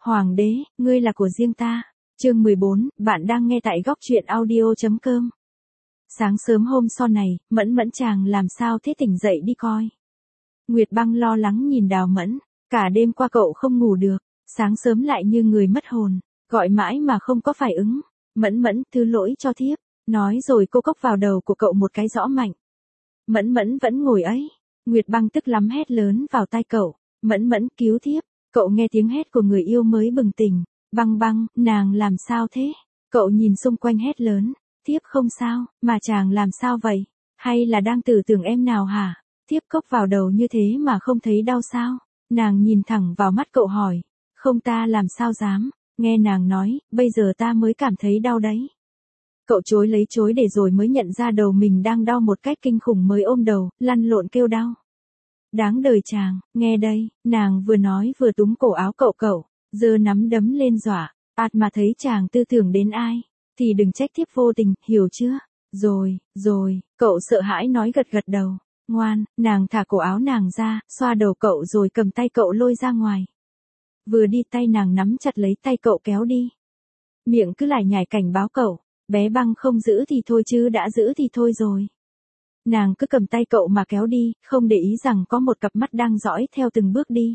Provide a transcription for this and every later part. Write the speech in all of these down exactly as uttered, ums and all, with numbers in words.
Hoàng đế, ngươi là của riêng ta. Chương mười bốn, bạn đang nghe tại góc truyện audio chấm com. Sáng sớm hôm sau này, Mẫn Mẫn chàng làm sao thế, tỉnh dậy đi coi. Nguyệt Băng lo lắng nhìn Đào Mẫn, cả đêm qua cậu không ngủ được, sáng sớm lại như người mất hồn, gọi mãi mà không có phải ứng. Mẫn Mẫn, thứ lỗi cho thiếp, nói rồi cô cốc vào đầu của cậu một cái rõ mạnh. Mẫn Mẫn vẫn ngồi ấy, Nguyệt Băng tức lắm hét lớn vào tai cậu, Mẫn Mẫn cứu thiếp. Cậu nghe tiếng hét của người yêu mới bừng tỉnh. Băng Băng, nàng làm sao thế? Cậu nhìn xung quanh hét lớn, thiếp không sao, mà chàng làm sao vậy? Hay là đang tưởng tượng em nào hả? Thiếp cốc vào đầu như thế mà không thấy đau sao? Nàng nhìn thẳng vào mắt cậu hỏi, không, ta làm sao dám, nghe nàng nói, bây giờ ta mới cảm thấy đau đấy. Cậu chối lấy chối để rồi mới nhận ra đầu mình đang đau một cách kinh khủng, mới ôm đầu, lăn lộn kêu đau. Đáng đời chàng, nghe đây, nàng vừa nói vừa túm cổ áo cậu cậu, giơ nắm đấm lên dọa, ạt mà thấy chàng tư tưởng đến ai, thì đừng trách thiếp vô tình, hiểu chưa? Rồi, rồi, cậu sợ hãi nói gật gật đầu, ngoan, nàng thả cổ áo nàng ra, xoa đầu cậu rồi cầm tay cậu lôi ra ngoài. Vừa đi tay nàng nắm chặt lấy tay cậu kéo đi. Miệng cứ lải nhải cảnh báo cậu, bé Băng không giữ thì thôi chứ đã giữ thì thôi rồi. Nàng cứ cầm tay cậu mà kéo đi, không để ý rằng có một cặp mắt đang dõi theo từng bước đi.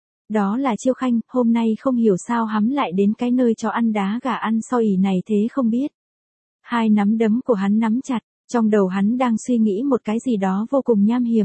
Đó là Chiêu Khanh, hôm nay không hiểu sao hắm lại đến cái nơi cho ăn đá gà ăn so ỉ này thế không biết. Hai nắm đấm của hắn nắm chặt, trong đầu hắn đang suy nghĩ một cái gì đó vô cùng nham hiểm.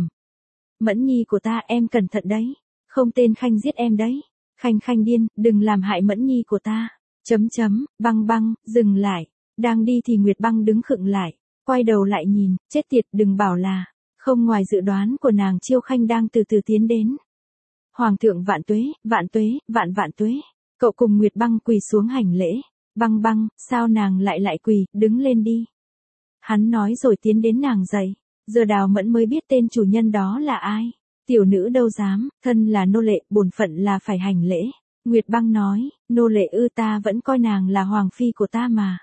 Mẫn nhi của ta, em cẩn thận đấy, không tên Khanh giết em đấy. Khanh Khanh điên, đừng làm hại Mẫn nhi của ta. Chấm chấm, Băng Băng, dừng lại. Đang đi thì Nguyệt Băng đứng khựng lại. Quay đầu lại nhìn, chết tiệt, đừng bảo là, không ngoài dự đoán của nàng, Chiêu Khanh đang từ từ tiến đến. Hoàng thượng vạn tuế, vạn tuế, vạn vạn tuế. Cậu cùng Nguyệt Băng quỳ xuống hành lễ. Băng Băng, sao nàng lại lại quỳ, đứng lên đi. Hắn nói rồi tiến đến nàng dậy. Giờ Đào Mẫn mới biết tên chủ nhân đó là ai. Tiểu nữ đâu dám, thân là nô lệ, bổn phận là phải hành lễ. Nguyệt Băng nói, nô lệ ư, ta vẫn coi nàng là hoàng phi của ta mà.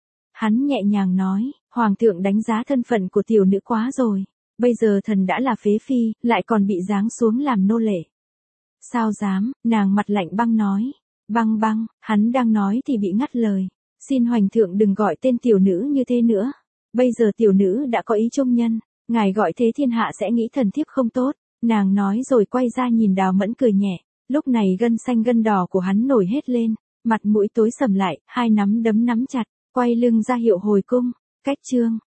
Hắn nhẹ nhàng nói, hoàng thượng đánh giá thân phận của tiểu nữ quá rồi. Bây giờ thần đã là phế phi, lại còn bị giáng xuống làm nô lệ. Sao dám, nàng mặt lạnh băng nói. Băng Băng, hắn đang nói thì bị ngắt lời. Xin hoàng thượng đừng gọi tên tiểu nữ như thế nữa. Bây giờ tiểu nữ đã có ý trung nhân, ngài gọi thế thiên hạ sẽ nghĩ thần thiếp không tốt. Nàng nói rồi quay ra nhìn Đào Mẫn cười nhẹ. Lúc này gân xanh gân đỏ của hắn nổi hết lên, mặt mũi tối sầm lại, hai nắm đấm nắm chặt, quay lưng ra hiệu hồi cung. Cách chương